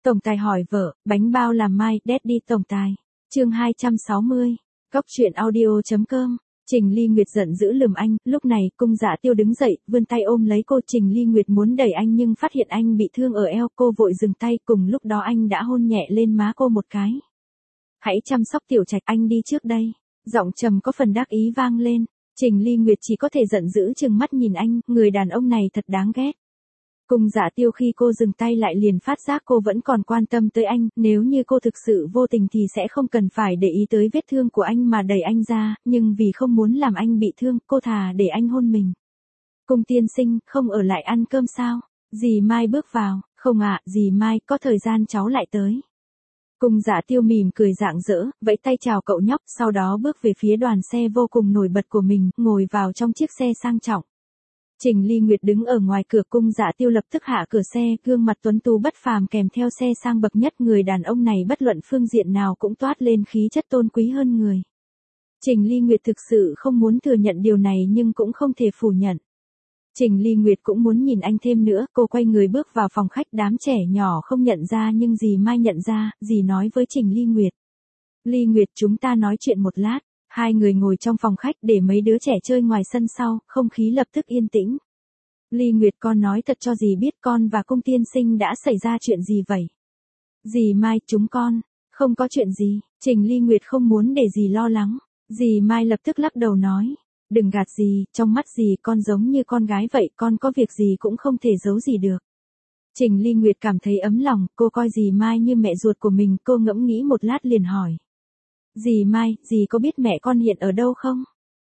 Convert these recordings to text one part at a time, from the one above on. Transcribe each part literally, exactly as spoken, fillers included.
Tổng tài hỏi vợ, bánh bao làm mai, Daddy tổng tài. Chương hai trăm sáu mươi. Cóc truyện audio.com. Trình Ly Nguyệt giận dữ lườm anh, lúc này Cung Dạ Tiêu đứng dậy, vươn tay ôm lấy cô. Trình Ly Nguyệt muốn đẩy anh nhưng phát hiện anh bị thương ở eo, cô vội dừng tay, cùng lúc đó anh đã hôn nhẹ lên má cô một cái. Hãy chăm sóc Tiểu Trạch, anh đi trước đây. Giọng trầm có phần đắc ý vang lên. Trình Ly Nguyệt chỉ có thể giận dữ trừng mắt nhìn anh, người đàn ông này thật đáng ghét. Cung Dạ Tiêu khi cô dừng tay lại liền phát giác cô vẫn còn quan tâm tới anh, nếu như cô thực sự vô tình thì sẽ không cần phải để ý tới vết thương của anh mà đẩy anh ra, nhưng vì không muốn làm anh bị thương, cô thà để anh hôn mình. Cung tiên sinh, không ở lại ăn cơm sao? Dì Mai bước vào, không ạ, à, dì Mai, có thời gian cháu lại tới. Cung Dạ Tiêu mỉm cười rạng rỡ, vẫy tay chào cậu nhóc, sau đó bước về phía đoàn xe vô cùng nổi bật của mình, ngồi vào trong chiếc xe sang trọng. Trình Ly Nguyệt đứng ở ngoài cửa. Cung Dạ Tiêu lập tức hạ cửa xe, gương mặt tuấn tú bất phàm kèm theo xe sang bậc nhất, người đàn ông này bất luận phương diện nào cũng toát lên khí chất tôn quý hơn người. Trình Ly Nguyệt thực sự không muốn thừa nhận điều này nhưng cũng không thể phủ nhận. Trình Ly Nguyệt cũng muốn nhìn anh thêm nữa, cô quay người bước vào phòng khách, đám trẻ nhỏ không nhận ra nhưng dì Mai nhận ra, dì nói với Trình Ly Nguyệt. Ly Nguyệt, chúng ta nói chuyện một lát. Hai người ngồi trong phòng khách để mấy đứa trẻ chơi ngoài sân sau, không khí lập tức yên tĩnh. Ly Nguyệt, con nói thật cho dì biết con và Cung tiên sinh đã xảy ra chuyện gì vậy? Dì Mai, chúng con, không có chuyện gì. Trình Ly Nguyệt không muốn để dì lo lắng. Dì Mai lập tức lắc đầu nói, đừng gạt dì, trong mắt dì con giống như con gái vậy, con có việc gì cũng không thể giấu dì được. Trình Ly Nguyệt cảm thấy ấm lòng, cô coi dì Mai như mẹ ruột của mình, cô ngẫm nghĩ một lát liền hỏi. Dì Mai, dì có biết mẹ con hiện ở đâu không?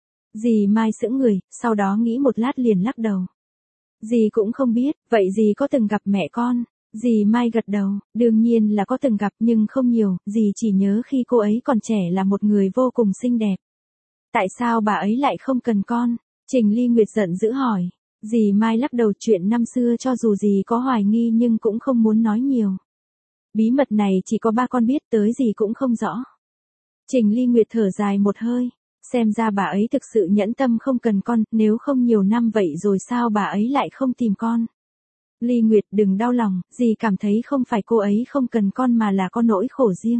Dì Mai sững người, sau đó nghĩ một lát liền lắc đầu. Dì cũng không biết, vậy dì có từng gặp mẹ con? Dì Mai gật đầu, đương nhiên là có từng gặp nhưng không nhiều, dì chỉ nhớ khi cô ấy còn trẻ là một người vô cùng xinh đẹp. Tại sao bà ấy lại không cần con? Trình Ly Nguyệt giận dữ hỏi. Dì Mai lắc đầu, chuyện năm xưa cho dù dì có hoài nghi nhưng cũng không muốn nói nhiều. Bí mật này chỉ có ba con biết, tới dì cũng không rõ. Trình Ly Nguyệt thở dài một hơi, xem ra bà ấy thực sự nhẫn tâm không cần con, nếu không nhiều năm vậy rồi sao bà ấy lại không tìm con. Ly Nguyệt, đừng đau lòng, dì cảm thấy không phải cô ấy không cần con mà là có nỗi khổ riêng.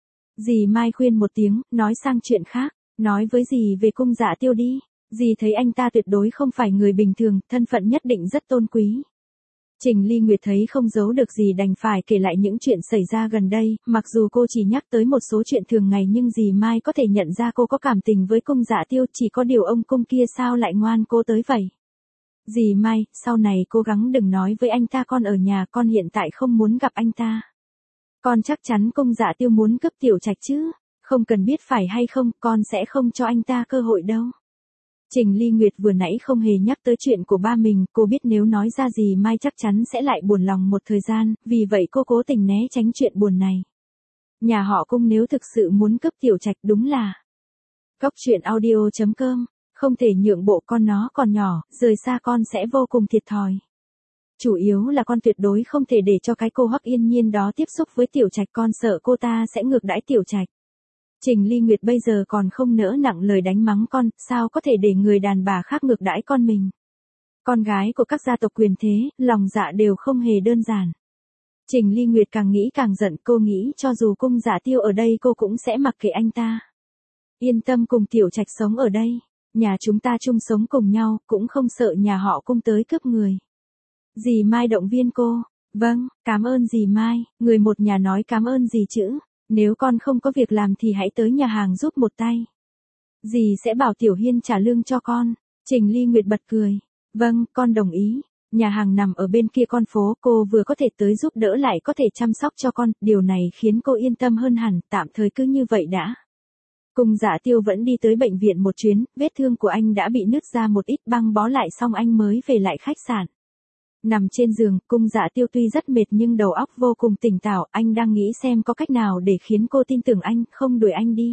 Dì Mai khuyên một tiếng, nói sang chuyện khác, nói với dì về Cung Dạ Tiêu đi, dì thấy anh ta tuyệt đối không phải người bình thường, thân phận nhất định rất tôn quý. Trình Ly Nguyệt thấy không giấu được gì đành phải kể lại những chuyện xảy ra gần đây, mặc dù cô chỉ nhắc tới một số chuyện thường ngày nhưng dì Mai có thể nhận ra cô có cảm tình với Cung Dạ Tiêu, chỉ có điều ông Cung kia sao lại ngoan cố tới vậy. Dì Mai, sau này cố gắng đừng nói với anh ta con ở nhà, con hiện tại không muốn gặp anh ta. Con chắc chắn Cung Dạ Tiêu muốn cướp Tiểu Trạch chứ, không cần biết phải hay không, con sẽ không cho anh ta cơ hội đâu. Trình Ly Nguyệt vừa nãy không hề nhắc tới chuyện của ba mình, cô biết nếu nói ra dì Mai chắc chắn sẽ lại buồn lòng một thời gian, vì vậy cô cố tình né tránh chuyện buồn này. Nhà họ Cung nếu thực sự muốn cướp Tiểu Trạch đúng là. Cóc truyện audio.com, không thể nhượng bộ, con nó còn nhỏ, rời xa con sẽ vô cùng thiệt thòi. Chủ yếu là con tuyệt đối không thể để cho cái cô Hoắc Yên Nhiên đó tiếp xúc với Tiểu Trạch, con sợ cô ta sẽ ngược đãi Tiểu Trạch. Trình Ly Nguyệt bây giờ còn không nỡ nặng lời đánh mắng con, sao có thể để người đàn bà khác ngược đãi con mình. Con gái của các gia tộc quyền thế, lòng dạ đều không hề đơn giản. Trình Ly Nguyệt càng nghĩ càng giận, cô nghĩ cho dù Cung Dạ Tiêu ở đây cô cũng sẽ mặc kệ anh ta. Yên tâm, cùng Tiểu Trạch sống ở đây, nhà chúng ta chung sống cùng nhau, cũng không sợ nhà họ Cung tới cướp người. Dì Mai động viên cô, vâng, cảm ơn dì Mai, người một nhà nói cảm ơn gì chứ. Nếu con không có việc làm thì hãy tới nhà hàng giúp một tay. Dì sẽ bảo Tiểu Hiên trả lương cho con. Trình Ly Nguyệt bật cười. Vâng, con đồng ý. Nhà hàng nằm ở bên kia con phố, cô vừa có thể tới giúp đỡ lại có thể chăm sóc cho con, điều này khiến cô yên tâm hơn hẳn, tạm thời cứ như vậy đã. Cung Dạ Tiêu vẫn đi tới bệnh viện một chuyến, vết thương của anh đã bị nứt ra một ít, băng bó lại xong anh mới về lại khách sạn. Nằm trên giường, Cung Dạ Tiêu tuy rất mệt nhưng đầu óc vô cùng tỉnh táo, anh đang nghĩ xem có cách nào để khiến cô tin tưởng anh, không đuổi anh đi.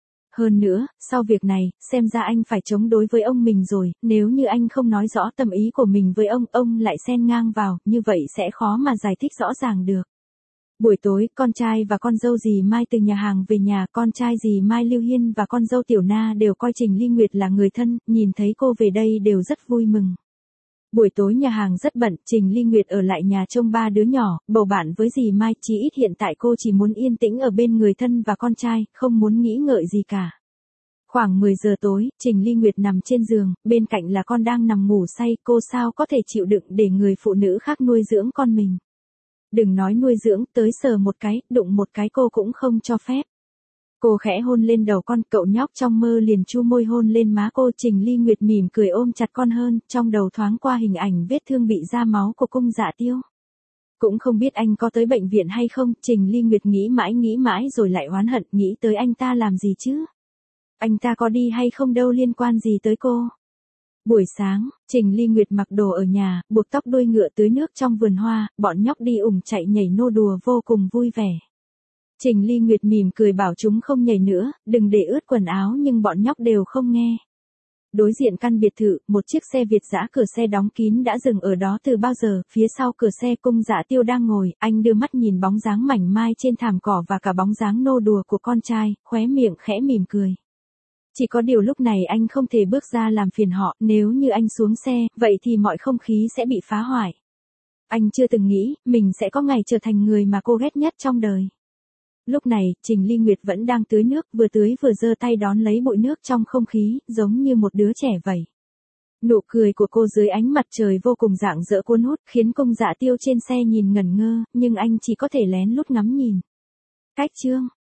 Hơn nữa, sau việc này, xem ra anh phải chống đối với ông mình rồi, nếu như anh không nói rõ tâm ý của mình với ông, ông lại xen ngang vào, như vậy sẽ khó mà giải thích rõ ràng được. Buổi tối, con trai và con dâu dì Mai từ nhà hàng về nhà, con trai dì Mai Lưu Hiên và con dâu Tiểu Na đều coi Trình Ly Nguyệt là người thân, nhìn thấy cô về đây đều rất vui mừng. Buổi tối nhà hàng rất bận, Trình Ly Nguyệt ở lại nhà trông ba đứa nhỏ, bầu bạn với dì Mai, chí ít hiện tại cô chỉ muốn yên tĩnh ở bên người thân và con trai, không muốn nghĩ ngợi gì cả. Khoảng mười giờ tối, Trình Ly Nguyệt nằm trên giường, bên cạnh là con đang nằm ngủ say, cô sao có thể chịu đựng để người phụ nữ khác nuôi dưỡng con mình. Đừng nói nuôi dưỡng, tới sờ một cái, đụng một cái cô cũng không cho phép. Cô khẽ hôn lên đầu con, cậu nhóc trong mơ liền chu môi hôn lên má cô. Trình Ly Nguyệt mỉm cười ôm chặt con hơn, trong đầu thoáng qua hình ảnh vết thương bị ra máu của Cung Dạ Tiêu. Cũng không biết anh có tới bệnh viện hay không, Trình Ly Nguyệt nghĩ mãi nghĩ mãi rồi lại oán hận, nghĩ tới anh ta làm gì chứ? Anh ta có đi hay không đâu liên quan gì tới cô. Buổi sáng, Trình Ly Nguyệt mặc đồ ở nhà, buộc tóc đuôi ngựa tưới nước trong vườn hoa, bọn nhóc đi ủng chạy nhảy nô đùa vô cùng vui vẻ. Trình Ly Nguyệt mỉm cười bảo chúng không nhảy nữa, đừng để ướt quần áo nhưng bọn nhóc đều không nghe. Đối diện căn biệt thự, một chiếc xe Việt dã cửa xe đóng kín đã dừng ở đó từ bao giờ, phía sau cửa xe Cung Dạ Tiêu đang ngồi, anh đưa mắt nhìn bóng dáng mảnh mai trên thảm cỏ và cả bóng dáng nô đùa của con trai, khóe miệng khẽ mỉm cười. Chỉ có điều lúc này anh không thể bước ra làm phiền họ, nếu như anh xuống xe, vậy thì mọi không khí sẽ bị phá hoại. Anh chưa từng nghĩ, mình sẽ có ngày trở thành người mà cô ghét nhất trong đời. Lúc này, Trình Ly Nguyệt vẫn đang tưới nước, vừa tưới vừa giơ tay đón lấy bụi nước trong không khí, giống như một đứa trẻ vậy. Nụ cười của cô dưới ánh mặt trời vô cùng rạng rỡ cuốn hút, khiến Cung Dạ Tiêu trên xe nhìn ngẩn ngơ, nhưng anh chỉ có thể lén lút ngắm nhìn. Cách chương